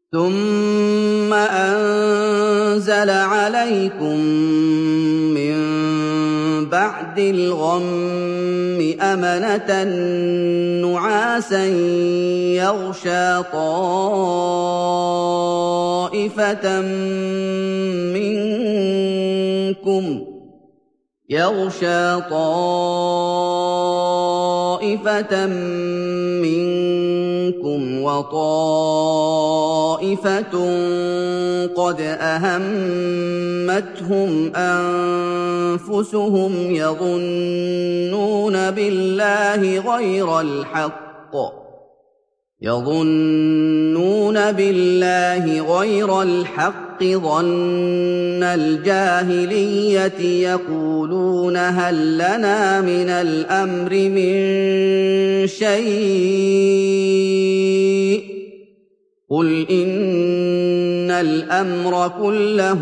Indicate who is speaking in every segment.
Speaker 1: ثُمَّ أَنزَلَ عَلَيْكُم مِّن بَعْدِ الْغَمِّ أَمَنَةً نُّعَاسًا يَغْشَىٰ طَائِفَةً مِّنكُمْ وَطَائِفَةٌ قَدْ أَهَمَّتْهُمْ أَنفُسُهُمْ يَظُنُّونَ بِاللَّهِ غَيْرَ الْحَقِّ ظَنَّ الْجَاهِلِيَّةِ يَقُولُونَ هَل لَّنَا مِنَ الْأَمْرِ مِن شَيْءٍ ۗ قُلْ إِنَّ الْأَمْرَ كُلَّهُ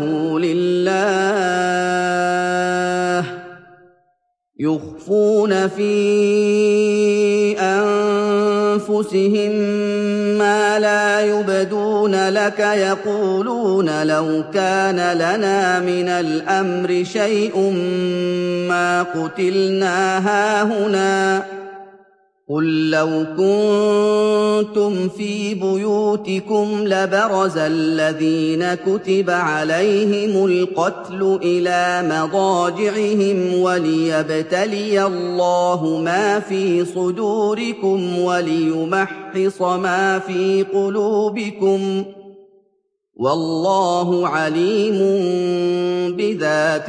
Speaker 1: لِلَّهِ ۗ يُخْفُونَ فِي أَنفُسِهِم مَّا لَا يُبْدُونَ لَكَ يَقُولُونَ لَوْ كَانَ لَنَا مِنَ الْأَمْرِ شَيْءٌ مَّا قُتِلْنَا هَاهُنَا ۗ قُل لَّوْ كُنتُمْ فِي بُيُوتِكُمْ لَبَرَزَ الَّذِينَ كُتِبَ عَلَيْهِمُ الْقَتْلُ إِلَىٰ مَضَاجِعِهِمْ وَلِيَبْتَلِيَ اللَّهُ مَا فِي صُدُورِكُمْ وَلِيُمَحِّصَ مَا فِي قُلُوبِكُمْ ۗ وَاللَّهُ عَلِيمٌ بِذَاتِ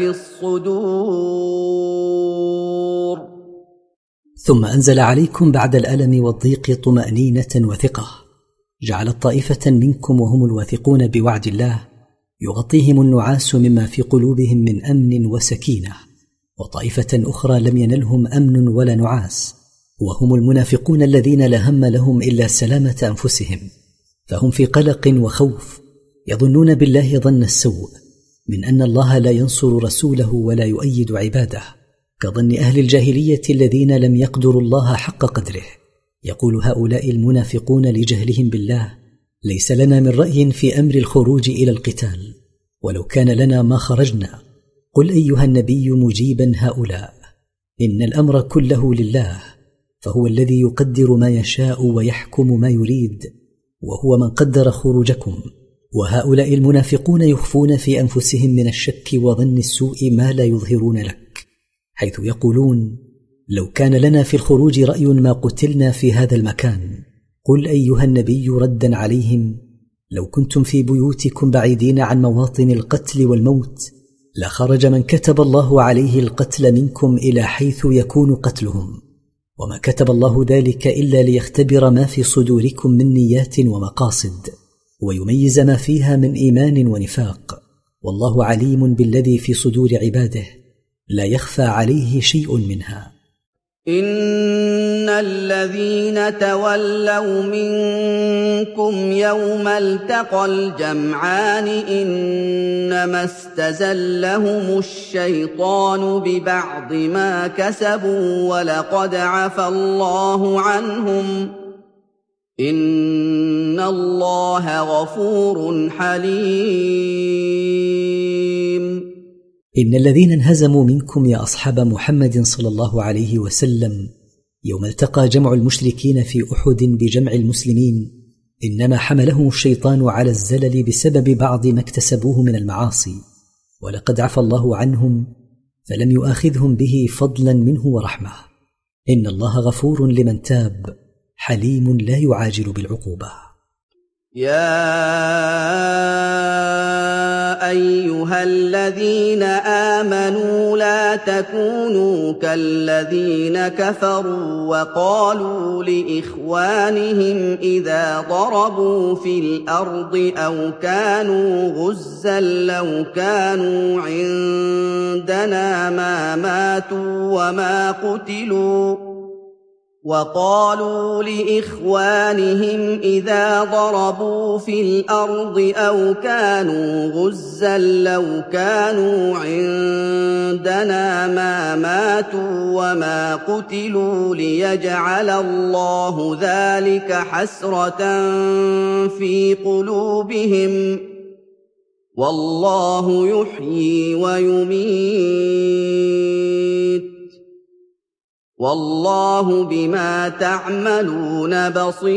Speaker 1: الصُّدُورِ.
Speaker 2: ثم أنزل عليكم بعد الألم والضيق طمأنينة وثقة، جعلت طائفة منكم وهم الواثقون بوعد الله يغطيهم النعاس مما في قلوبهم من أمن وسكينة، وطائفة أخرى لم ينلهم أمن ولا نعاس، وهم المنافقون الذين لا هم لهم إلا سلامة أنفسهم، فهم في قلق وخوف، يظنون بالله ظن السوء من أن الله لا ينصر رسوله ولا يؤيد عباده، كظن أهل الجاهلية الذين لم يقدروا الله حق قدره. يقول هؤلاء المنافقون لجهلهم بالله: ليس لنا من رأي في أمر الخروج إلى القتال، ولو كان لنا ما خرجنا. قل أيها النبي مجيبا هؤلاء: إن الأمر كله لله، فهو الذي يقدر ما يشاء ويحكم ما يريد، وهو من قدر خروجكم. وهؤلاء المنافقون يخفون في أنفسهم من الشك وظن السوء ما لا يظهرون لك، حيث يقولون: لو كان لنا في الخروج رأي ما قتلنا في هذا المكان. قل أيها النبي ردا عليهم: لو كنتم في بيوتكم بعيدين عن مواطن القتل والموت لخرج من كتب الله عليه القتل منكم إلى حيث يكون قتلهم، وما كتب الله ذلك إلا ليختبر ما في صدوركم من نيات ومقاصد، ويميز ما فيها من إيمان ونفاق، والله عليم بالذي في صدور عباده، لا يخفى عليه شيء منها.
Speaker 1: إن الذين تولوا منكم يوم التقى الجمعان إنما استزلهم الشيطان ببعض ما كسبوا ولقد عفى الله عنهم إن الله غفور حليم.
Speaker 2: إن الذين انهزموا منكم يا أصحاب محمد صلى الله عليه وسلم يوم التقى جمع المشركين في أحد بجمع المسلمين إنما حملهم الشيطان على الزلل بسبب بعض ما اكتسبوه من المعاصي، ولقد عفى الله عنهم فلم يؤاخذهم به فضلا منه ورحمة. إن الله غفور لمن تاب حليم لا يعاجل بالعقوبة.
Speaker 1: يا أيها الذين آمنوا لا تكونوا كالذين كفروا وقالوا لإخوانهم إذا ضربوا في الأرض أو كانوا غزا لو كانوا عندنا ما ماتوا وما قتلوا وقالوا لإخوانهم إذا ضربوا في الأرض أو كانوا غزا لو كانوا عندنا ما ماتوا وما قتلوا ليجعل الله ذلك حسرة في قلوبهم والله يحيي ويميت والله بما تعملون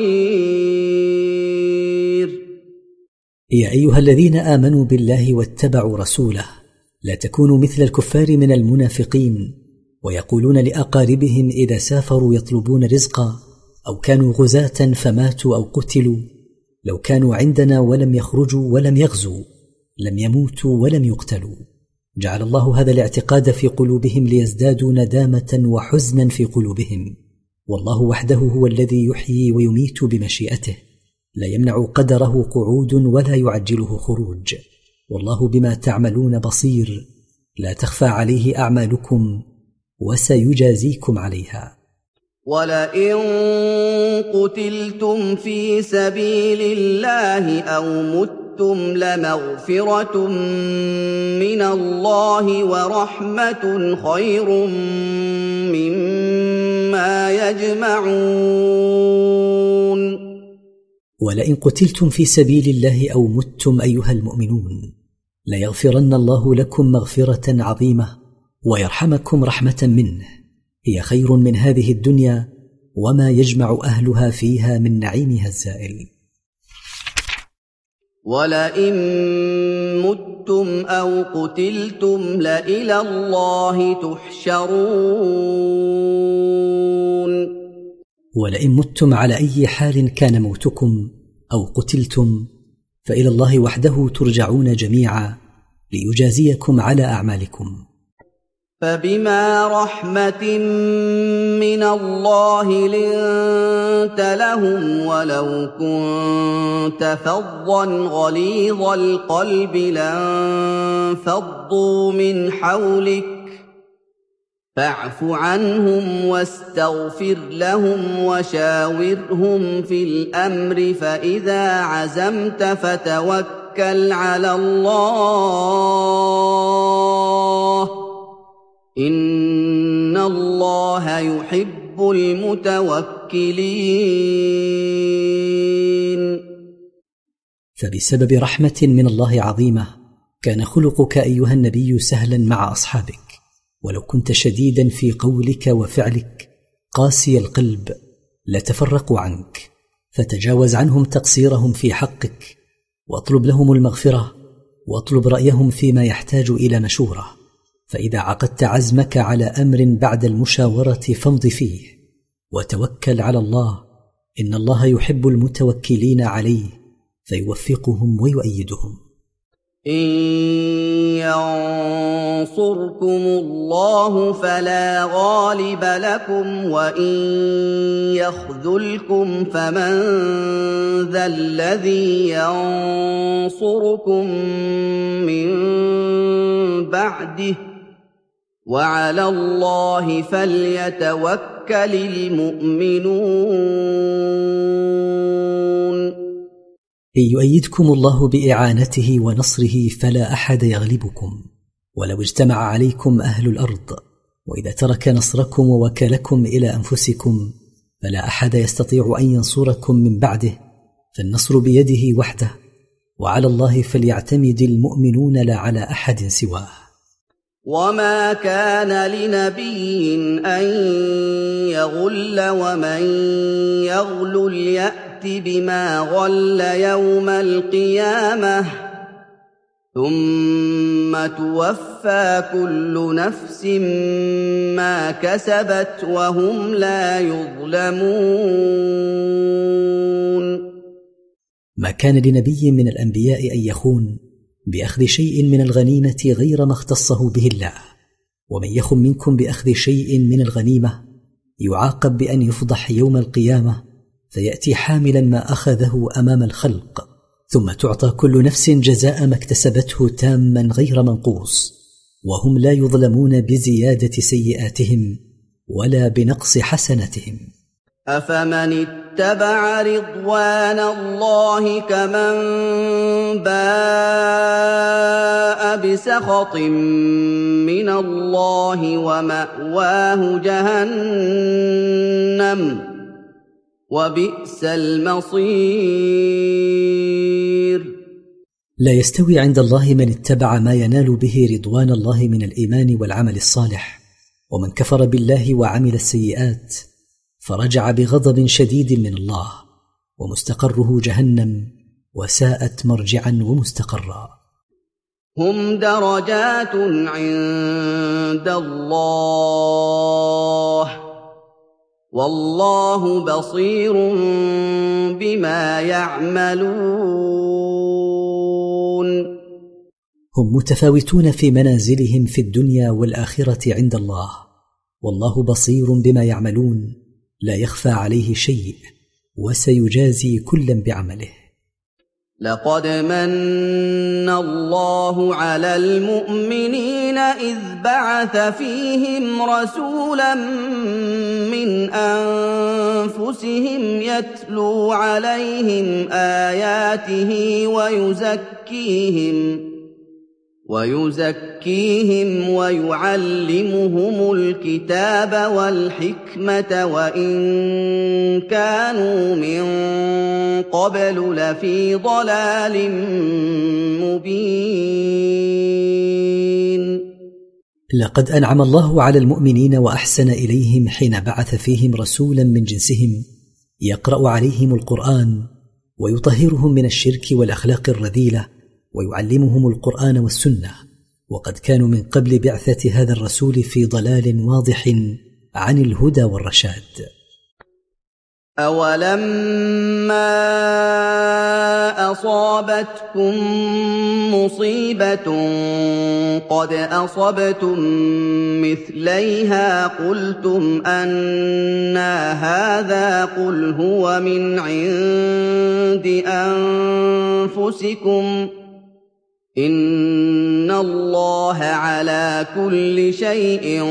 Speaker 1: بصير.
Speaker 2: يا أيها الذين آمنوا بالله واتبعوا رسوله لا تكونوا مثل الكفار من المنافقين ويقولون لأقاربهم إذا سافروا يطلبون رزقا أو كانوا غزاة فماتوا أو قتلوا لو كانوا عندنا ولم يخرجوا ولم يغزوا لم يموتوا ولم يقتلوا. جعل الله هذا الاعتقاد في قلوبهم ليزدادوا ندامة وحزنا في قلوبهم. والله وحده هو الذي يحيي ويميت بمشيئته لا يمنع قدره قعود ولا يعجله خروج. والله بما تعملون بصير لا تخفى عليه أعمالكم وسيجازيكم عليها.
Speaker 1: ولئن قتلتم في سبيل الله أو متم لمغفرة من الله ورحمة خير مما يجمعون.
Speaker 2: ولئن قتلتم في سبيل الله أو متم أيها المؤمنون ليغفرن الله لكم مغفرة عظيمة ويرحمكم رحمة منه هي خير من هذه الدنيا وما يجمع أهلها فيها من نعيمها الزائل.
Speaker 1: ولئن متم أو قتلتم لإلى الله تحشرون.
Speaker 2: ولئن متم على أي حال كان موتكم أو قتلتم فإلى الله وحده ترجعون جميعا ليجازيكم على أعمالكم.
Speaker 1: فبما رحمة من الله لنت لهم ولو كنت فظا غليظ القلب لانفضوا من حولك فاعف عنهم واستغفر لهم وشاورهم في الأمر فإذا عزمت فتوكل على الله إن الله يحب المتوكلين.
Speaker 2: فبسبب رحمة من الله عظيمة كان خلقك أيها النبي سهلا مع أصحابك ولو كنت شديدا في قولك وفعلك قاسي القلب لتفرقوا عنك فتجاوز عنهم تقصيرهم في حقك واطلب لهم المغفرة واطلب رأيهم فيما يحتاج إلى مشورة. فإذا عقدت عزمك على أمر بعد المشاورة فامض فيه وتوكل على الله إن الله يحب المتوكلين عليه فيوفقهم ويؤيدهم.
Speaker 1: إن ينصركم الله فلا غالب لكم وإن يخذلكم فمن ذا الذي ينصركم من بعده وعلى الله فليتوكل المؤمنون.
Speaker 2: إن يؤيدكم الله بإعانته ونصره فلا أحد يغلبكم ولو اجتمع عليكم أهل الأرض وإذا ترك نصركم ووكلكم إلى أنفسكم فلا أحد يستطيع أن ينصركم من بعده فالنصر بيده وحده وعلى الله فليعتمد المؤمنون لا على أحد سواه.
Speaker 1: وما كان لنبي أن يغل ومن يغل يأت بما غل يوم القيامة ثم توفى كل نفس ما كسبت وهم لا يظلمون.
Speaker 2: ما كان لنبي من الأنبياء أن يخون بأخذ شيء من الغنيمة غير ما اختصه به الله ومن يخن منكم بأخذ شيء من الغنيمة يعاقب بأن يفضح يوم القيامة فيأتي حاملا ما أخذه أمام الخلق ثم تعطى كل نفس جزاء ما اكتسبته تاما غير منقوص وهم لا يظلمون بزيادة سيئاتهم ولا بنقص حسناتهم.
Speaker 1: أَفَمَنِ اتَّبَعَ رِضْوَانَ اللَّهِ كَمَن بَاءَ بِسَخَطٍ مِّنَ اللَّهِ وَمَأْوَاهُ جَهَنَّمُ ۚ وَبِئْسَ الْمَصِيرُ.
Speaker 2: لا يستوي عند الله من اتبع ما ينال به رضوان الله من الإيمان والعمل الصالح، ومن كفر بالله وعمل السيئات فرجع بغضب شديد من الله، ومستقره جهنم، وساءت مرجعا ومستقرا.
Speaker 1: هم درجات عند الله، والله بصير بما يعملون.
Speaker 2: هم متفاوتون في منازلهم في الدنيا والآخرة عند الله، والله بصير بما يعملون، لا يخفى عليه شيء، وسيجازي كلا بعمله.
Speaker 1: لقد من الله على المؤمنين إذ بعث فيهم رسولا من أنفسهم يتلو عليهم آياته ويزكيهم ويعلمهم الكتاب والحكمة وإن كانوا من قبل لفي ضلال مبين.
Speaker 2: لقد أنعم الله على المؤمنين وأحسن إليهم حين بعث فيهم رسولا من جنسهم يقرأ عليهم القرآن ويطهرهم من الشرك والأخلاق الرذيلة، ويعلمهم القرآن والسنة، وقد كانوا من قبل بعثة هذا الرسول في ضلال واضح عن الهدى والرشاد.
Speaker 1: أولما أصابتكم مصيبة قد أصبتم مثليها قلتم أنى هذا قل هو من عند أنفسكم إن الله على كل شيء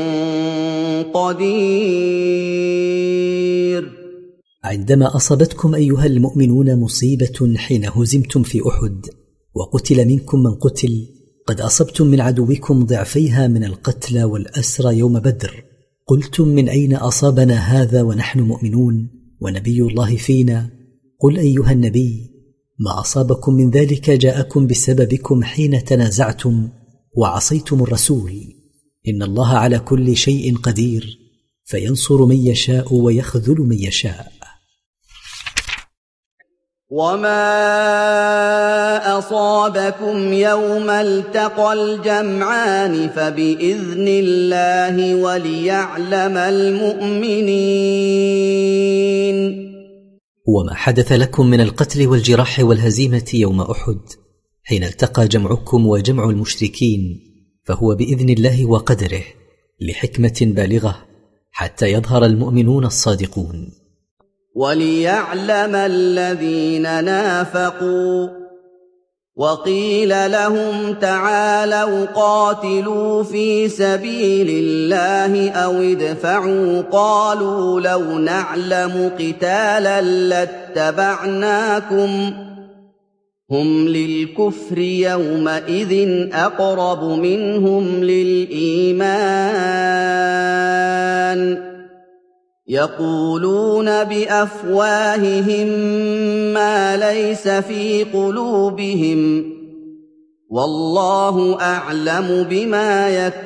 Speaker 1: قدير.
Speaker 2: عندما أصابتكم أيها المؤمنون مصيبة حين هزمتم في أحد وقتل منكم من قتل، قد أصبتم من عدوكم ضعفيها من القتلى والأسرى يوم بدر، قلتم من أين أصابنا هذا ونحن مؤمنون ونبي الله فينا؟ قل أيها النبي ما أصابكم من ذلك جاءكم بسببكم حين تنازعتم وعصيتم الرسول، إن الله على كل شيء قدير، فينصر من يشاء ويخذل من يشاء.
Speaker 1: وما أصابكم يوم التقى الجمعان فبإذن الله وليعلم المؤمنين.
Speaker 2: وما حدث لكم من القتل والجراح والهزيمة يوم أحد حين التقى جمعكم وجمع المشركين فهو بإذن الله وقدره لحكمة بالغة حتى يظهر المؤمنون الصادقون.
Speaker 1: وليعلم الذين نافقوا وقيل لهم تعالوا قاتلوا في سبيل الله أو ادفعوا قالوا لو نعلم قتالا لاتبعناكم هم للكفر يومئذ أقرب منهم للإيمان يقولون بأفواههم ما ليس في قلوبهم والله أعلم بما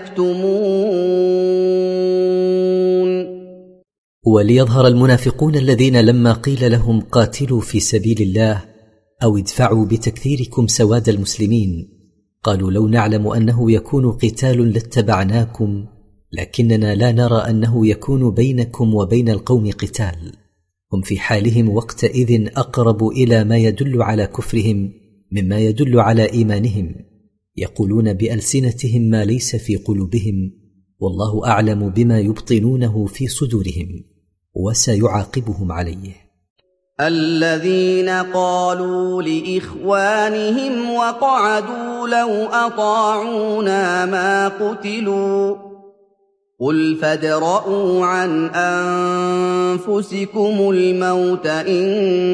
Speaker 1: يكتمون.
Speaker 2: وليظهر المنافقون الذين لما قيل لهم قاتلوا في سبيل الله أو ادفعوا بتكثيركم سواد المسلمين قالوا لو نعلم أنه يكون قتال لاتبعناكم لكننا لا نرى أنه يكون بينكم وبين القوم قتال. هم في حالهم وقتئذ أقرب إلى ما يدل على كفرهم مما يدل على إيمانهم، يقولون بألسنتهم ما ليس في قلوبهم والله أعلم بما يبطنونه في صدورهم وسيعاقبهم عليه.
Speaker 1: الذين قالوا لإخوانهم وقعدوا لو أطاعونا ما قتلوا قُلْ فَادْرَءُوا عَنْ أَنفُسِكُمُ الْمَوْتَ إِن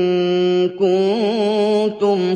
Speaker 1: كُنتُمْ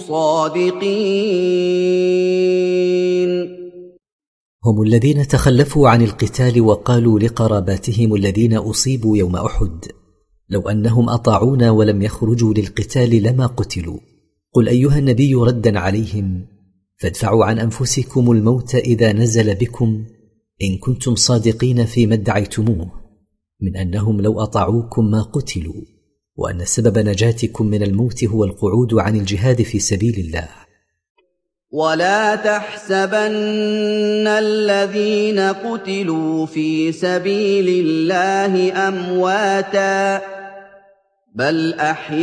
Speaker 1: صَادِقِينَ.
Speaker 2: هم الذين تخلفوا عن القتال وقالوا لقراباتهم الذين أصيبوا يوم أحد: لو أنهم أطاعونا ولم يخرجوا للقتال لما قتلوا. قل أيها النبي ردا عليهم: فادفعوا عن أنفسكم الموت إذا نزل بكم إن كنتم صادقين فيما ادعيتموه من أنهم لو أطاعوكم ما قتلوا، وأن سبب نجاتكم من الموت هو القعود عن الجهاد في سبيل الله.
Speaker 1: ولا تحسبن الذين قتلوا في سبيل الله أمواتا بل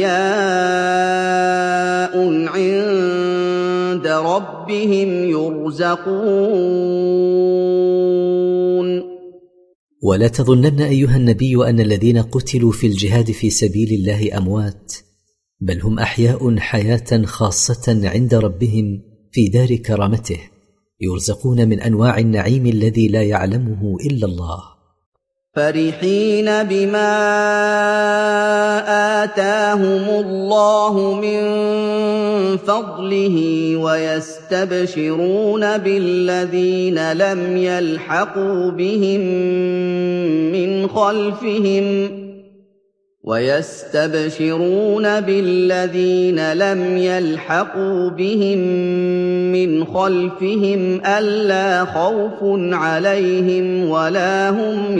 Speaker 1: أحياء عند ربهم يرزقون.
Speaker 2: ولا تظنن أيها النبي أن الذين قتلوا في الجهاد في سبيل الله أموات، بل هم أحياء حياة خاصة عند ربهم في دار كرامته، يرزقون من أنواع النعيم الذي لا يعلمه إلا الله.
Speaker 1: فرحين بما آتاهم الله من فضله ويستبشرون بالذين لم يلحقوا بهم من خلفهم ألا خوف عليهم ولا هم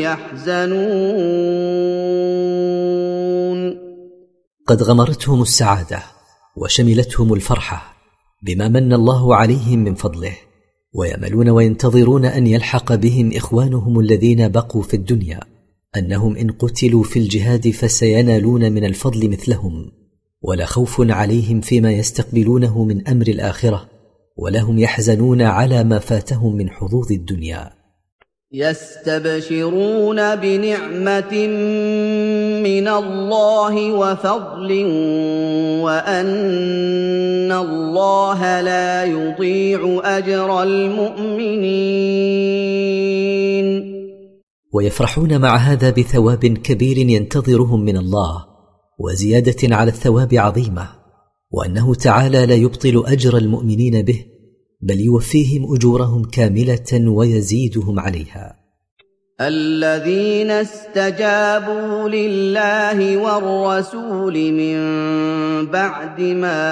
Speaker 1: يحزنون.
Speaker 2: قد غمرتهم السعادة وشملتهم الفرحة بما من الله عليهم من فضله، ويأملون وينتظرون أن يلحق بهم إخوانهم الذين بقوا في الدنيا، أنهم إن قتلوا في الجهاد فسينالون من الفضل مثلهم، ولا خوف عليهم فيما يستقبلونه من أمر الآخرة، ولا هم يحزنون على ما فاتهم من حظوظ الدنيا.
Speaker 1: يستبشرون بنعمة من الله وفضل وأن الله لا يضيع أجر المؤمنين.
Speaker 2: ويفرحون مع هذا بثواب كبير ينتظرهم من الله، وزيادة على الثواب عظيمة، وأنه تعالى لا يبطل أجر المؤمنين به، بل يوفيهم أجورهم كاملة ويزيدهم عليها.
Speaker 1: الذين استجابوا لله والرسول من بعد ما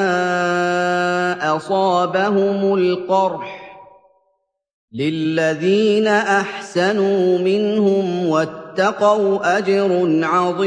Speaker 1: أصابهم القرح للذين أحسنوا منهم واتقوا أجر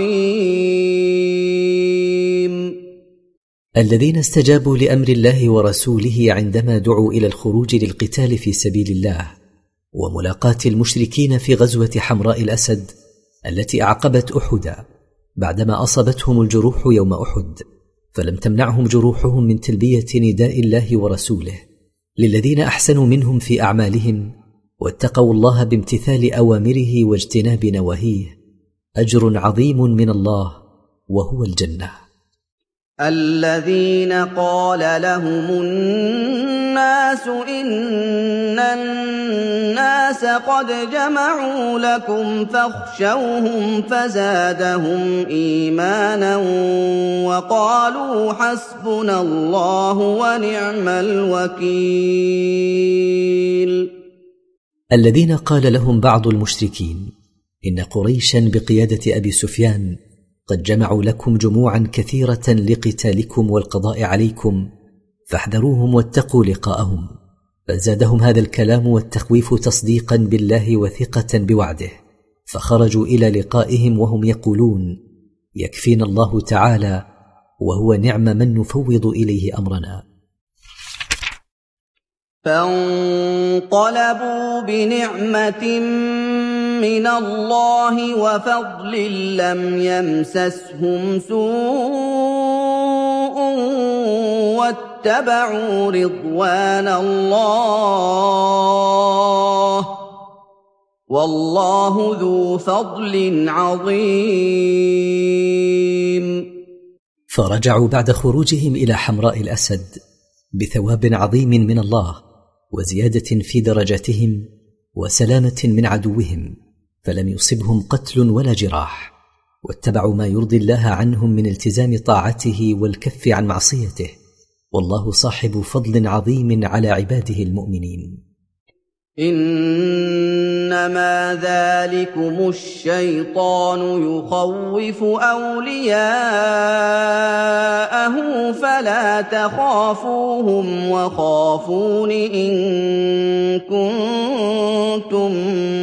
Speaker 1: عظيم.
Speaker 2: الذين استجابوا لأمر الله ورسوله عندما دعوا إلى الخروج للقتال في سبيل الله وملاقاة المشركين في غزوة حمراء الأسد التي أعقبت أحدا بعدما أصابتهم الجروح يوم أحد، فلم تمنعهم جروحهم من تلبية نداء الله ورسوله. للذين أحسنوا منهم في أعمالهم واتقوا الله بامتثال أوامره واجتناب نواهيه أجر عظيم من الله وهو الجنة.
Speaker 1: الذين قال لهم الناس إن الناس قد جمعوا لكم فاخشوهم فزادهم إيمانا وقالوا حسبنا الله ونعم الوكيل.
Speaker 2: الذين قال لهم بعض المشركين إن قريشا بقيادة أبي سفيان قد جمعوا لكم جموعا كثيرة لقتالكم والقضاء عليكم فاحذروهم واتقوا لقاءهم، فزادهم هذا الكلام والتخويف تصديقا بالله وثقة بوعده، فخرجوا إلى لقائهم وهم يقولون يكفينا الله تعالى وهو نعم من نفوض إليه أمرنا.
Speaker 1: فانقلبوا بنعمة من الله وفضل لم يمسسهم سوء واتبعوا رضوان الله والله ذو فضل عظيم.
Speaker 2: فرجعوا بعد خروجهم إلى حمراء الأسد بثواب عظيم من الله وزيادة في درجاتهم وسلامة من عدوهم، فلم يصبهم قتل ولا جراح، واتبعوا ما يرضي الله عنهم من التزام طاعته والكف عن معصيته، والله صاحب فضل عظيم على عباده المؤمنين.
Speaker 1: إنما ذلكم الشيطان يخوف أولياءه فلا تخافوهم وخافون إن كنتم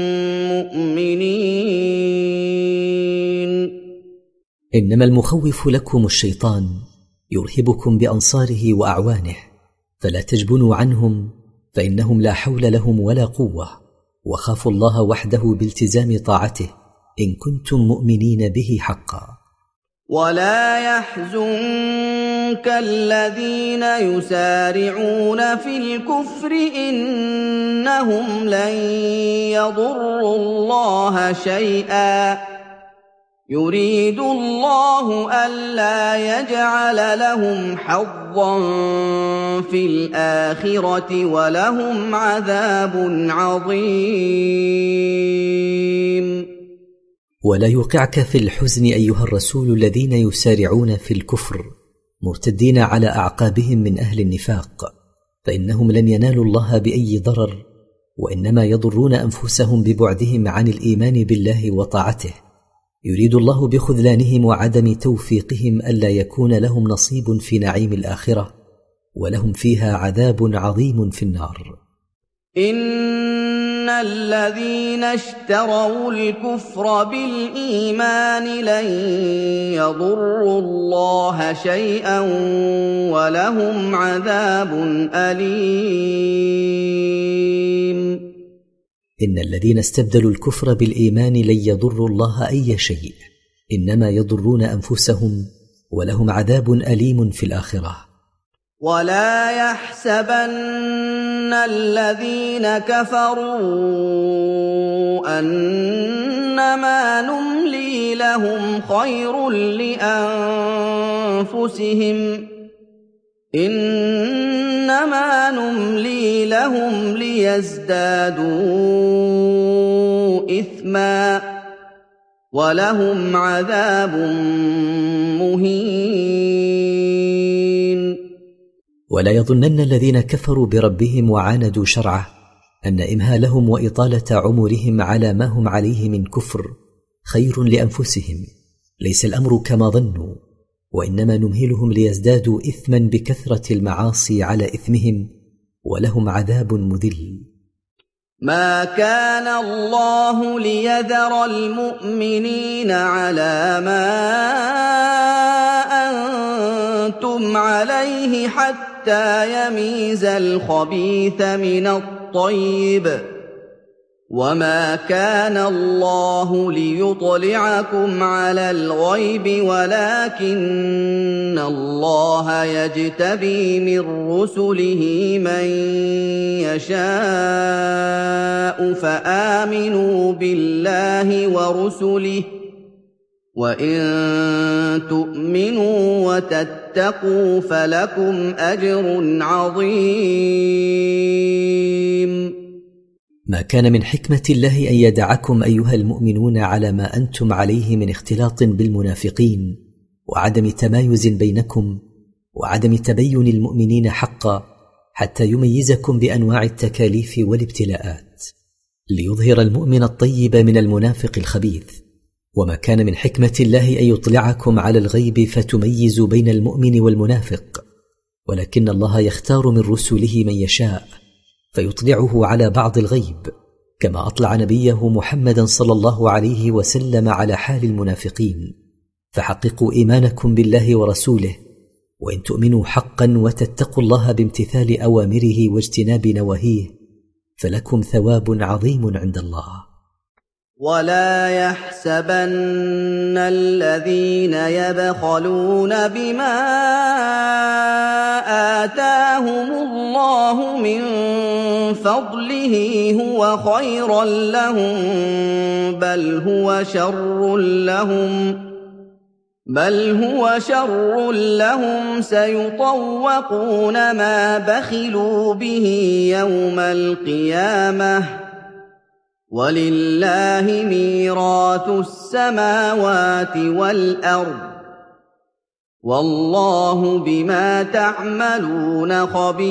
Speaker 1: مؤمنين.
Speaker 2: إنما المخوف لكم الشيطان يرهبكم بأنصاره وأعوانه، فلا تجبنوا عنهم فإنهم لا حول لهم ولا قوة، وخافوا الله وحده بالتزام طاعته إن كنتم مؤمنين به حقا.
Speaker 1: ولا يحزنك الذين يسارعون في الكفر إنهم لن يضروا الله شيئا يريد الله ألا يجعل لهم حظا في الآخرة ولهم عذاب عظيم.
Speaker 2: ولا يوقعك في الحزن أيها الرسول الذين يسارعون في الكفر مرتدين على أعقابهم من أهل النفاق، فإنهم لن ينالوا الله بأي ضرر، وإنما يضرون أنفسهم ببعدهم عن الإيمان بالله وطاعته. يريد الله بخذلانهم وعدم توفيقهم ألا يكون لهم نصيب في نعيم الآخرة، ولهم فيها عذاب عظيم في النار.
Speaker 1: إن الذين اشتروا الكفر بالإيمان لن يضروا الله شيئا ولهم عذاب أليم.
Speaker 2: إن الذين استبدلوا الكفر بالإيمان لن يضروا الله أي شيء، إنما يضرون أنفسهم ولهم عذاب أليم في الآخرة.
Speaker 1: ولا يحسبن الذين كفروا أنما نملي لهم خير لأنفسهم إنما نملي لهم ليزدادوا إثما ولهم عذاب مهين.
Speaker 2: ولا يظنن الذين كفروا بربهم وعاندوا شرعه أن إمهالهم وإطالة عمرهم على ما هم عليه من كفر خير لأنفسهم، ليس الأمر كما ظنوا، وإنما نمهلهم ليزدادوا إثما بكثرة المعاصي على إثمهم ولهم عذاب مذل.
Speaker 1: ما كان الله ليذر المؤمنين على ما أنتم عليه حتى يميز الخبيث من الطيب، وما كان الله ليطلعكم على الغيب ولكن الله يجتبي من رسله من يشاء فآمنوا بالله ورسله وإن تؤمنوا وتتقوا فلكم أجر عظيم.
Speaker 2: ما كان من حكمة الله أن يدعكم أيها المؤمنون على ما أنتم عليه من اختلاط بالمنافقين وعدم تمايز بينكم وعدم تبين المؤمنين حقا، حتى يميزكم بأنواع التكاليف والابتلاءات ليظهر المؤمن الطيب من المنافق الخبيث. وما كان من حكمة الله أن يطلعكم على الغيب فتميزوا بين المؤمن والمنافق، ولكن الله يختار من رسله من يشاء فيطلعه على بعض الغيب، كما أطلع نبيه محمدا صلى الله عليه وسلم على حال المنافقين. فحققوا إيمانكم بالله ورسوله، وإن تؤمنوا حقا وتتقوا الله بامتثال أوامره واجتناب نواهيه فلكم ثواب عظيم عند الله.
Speaker 1: ولا يحسبن الذين يبخلون بما آتاهم الله من فضله هو خيرا لهم بل هو شر لهم سيطوقون ما بخلوا به يوم القيامة وَلِلَّهِ مِيرَاثُ السَّمَاوَاتِ وَالْأَرْضِ ۗ وَاللَّهُ بِمَا تَعْمَلُونَ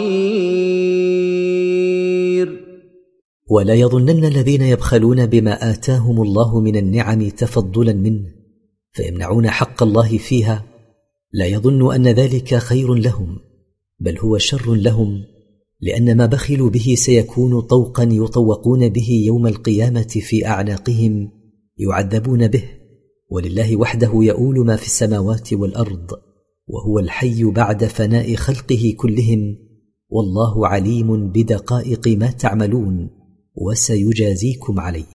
Speaker 1: خَبِيرٌ.
Speaker 2: ولا يظنن الذين يبخلون بما آتاهم الله من النعم تفضلا منه فيمنعون حق الله فيها، لا يظن أن ذلك خير لهم، بل هو شر لهم، لأن ما بخلوا به سيكون طوقا يطوقون به يوم القيامة في أعناقهم يعذبون به. ولله وحده يؤول ما في السماوات والأرض، وهو الحي بعد فناء خلقه كلهم، والله عليم بدقائق ما تعملون وسيجازيكم عليه.